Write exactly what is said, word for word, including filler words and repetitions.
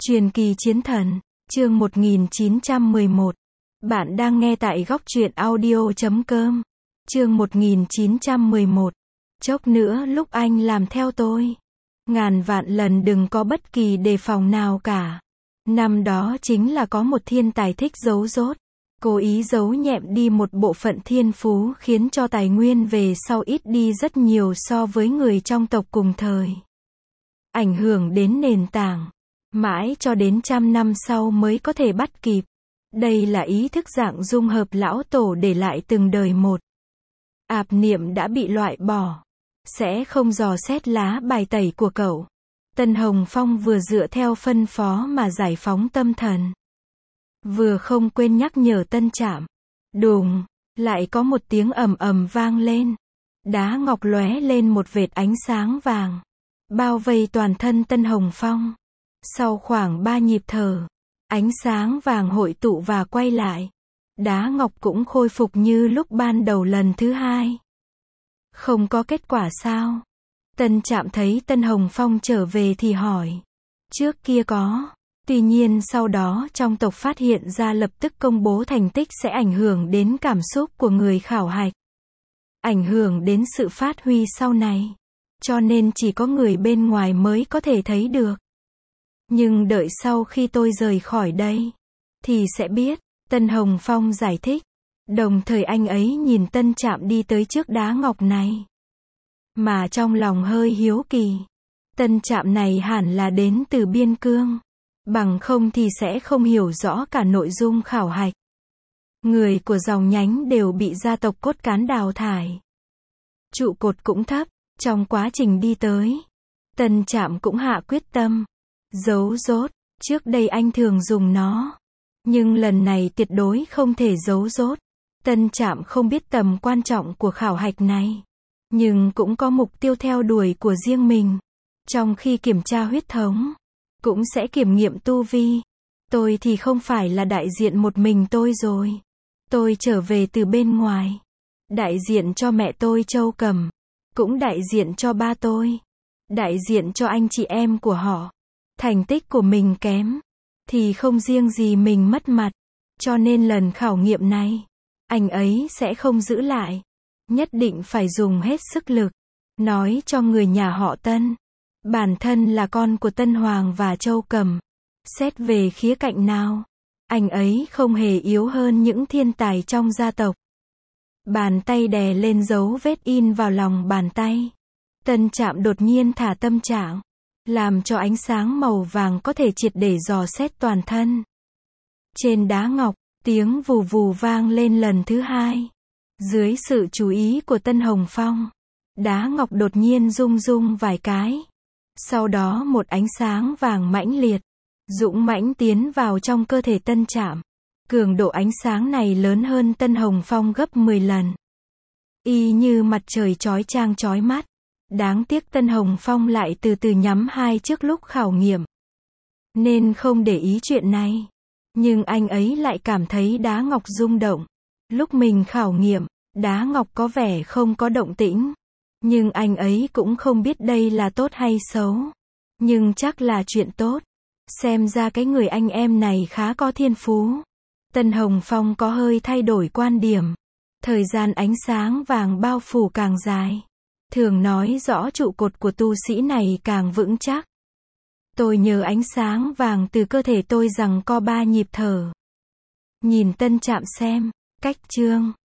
Truyền kỳ chiến thần, chương một nghìn chín trăm mười một. Bạn đang nghe tại góc truyện audio chấm com. Chương một nghìn chín trăm mười một. Chốc nữa lúc anh làm theo tôi, ngàn vạn lần đừng có bất kỳ đề phòng nào cả. Năm đó chính là có một thiên tài thích giấu dốt, cố ý giấu nhẹm đi một bộ phận thiên phú khiến cho tài nguyên về sau ít đi rất nhiều so với người trong tộc cùng thời. Ảnh hưởng đến nền tảng, mãi cho đến trăm năm sau mới có thể bắt kịp. Đây là ý thức dạng dung hợp lão tổ để lại từng đời một. Ạp niệm đã bị loại bỏ, sẽ không dò xét lá bài tẩy của cậu. Tân Hồng Phong vừa dựa theo phân phó mà giải phóng tâm thần, vừa không quên nhắc nhở Tân Trạm. Đùng, lại có một tiếng ầm ầm vang lên. Đá ngọc lóe lên một vệt ánh sáng vàng, bao vây toàn thân Tân Hồng Phong. Sau khoảng ba nhịp thở, ánh sáng vàng hội tụ và quay lại. Đá ngọc cũng khôi phục như lúc ban đầu lần thứ hai. Không có kết quả sao? Tân Trạm thấy Tân Hồng Phong trở về thì hỏi. Trước kia có. Tuy nhiên sau đó trong tộc phát hiện ra lập tức công bố thành tích sẽ ảnh hưởng đến cảm xúc của người khảo hạch. Ảnh hưởng đến sự phát huy sau này. Cho nên chỉ có người bên ngoài mới có thể thấy được. Nhưng đợi sau khi tôi rời khỏi đây, thì sẽ biết, Tân Hồng Phong giải thích. Đồng thời anh ấy nhìn Tân Trạm đi tới trước đá ngọc này, mà trong lòng hơi hiếu kỳ. Tân Trạm này hẳn là đến từ Biên Cương, bằng không thì sẽ không hiểu rõ cả nội dung khảo hạch. Người của dòng nhánh đều bị gia tộc cốt cán đào thải. Trụ cột cũng thấp, trong quá trình đi tới, Tân Trạm cũng hạ quyết tâm. Giấu dốt, trước đây anh thường dùng nó, nhưng lần này tuyệt đối không thể giấu dốt. Tân Trạm không biết tầm quan trọng của khảo hạch này, nhưng cũng có mục tiêu theo đuổi của riêng mình. Trong khi kiểm tra huyết thống, cũng sẽ kiểm nghiệm tu vi. Tôi thì không phải là đại diện một mình tôi rồi. Tôi trở về từ bên ngoài, đại diện cho mẹ tôi Châu Cầm, cũng đại diện cho ba tôi, đại diện cho anh chị em của họ. Thành tích của mình kém, thì không riêng gì mình mất mặt. Cho nên lần khảo nghiệm này, anh ấy sẽ không giữ lại. Nhất định phải dùng hết sức lực. Nói cho người nhà họ Tân. Bản thân là con của Tân Hoàng và Châu Cầm. Xét về khía cạnh nào, anh ấy không hề yếu hơn những thiên tài trong gia tộc. Bàn tay đè lên dấu vết in vào lòng bàn tay. Tân Trạm đột nhiên thả tâm trạng, làm cho ánh sáng màu vàng có thể triệt để dò xét toàn thân. Trên đá ngọc, tiếng vù vù vang lên lần thứ hai. Dưới sự chú ý của Tân Hồng Phong, đá ngọc đột nhiên rung rung vài cái. Sau đó một ánh sáng vàng mãnh liệt, dũng mãnh tiến vào trong cơ thể Tân Trạm. Cường độ ánh sáng này lớn hơn Tân Hồng Phong gấp mười lần. Y như mặt trời chói chang chói mắt. Đáng tiếc Tân Hồng Phong lại từ từ nhắm hai trước lúc khảo nghiệm, nên không để ý chuyện này. Nhưng anh ấy lại cảm thấy đá ngọc rung động. Lúc mình khảo nghiệm, đá ngọc có vẻ không có động tĩnh. Nhưng anh ấy cũng không biết đây là tốt hay xấu. Nhưng chắc là chuyện tốt. Xem ra cái người anh em này khá có thiên phú. Tân Hồng Phong có hơi thay đổi quan điểm. Thời gian ánh sáng vàng bao phủ càng dài, thường nói rõ trụ cột của tu sĩ này càng vững chắc. Tôi nhờ ánh sáng vàng từ cơ thể tôi rằng co ba nhịp thở. Nhìn Tân Trạm xem, cách chương.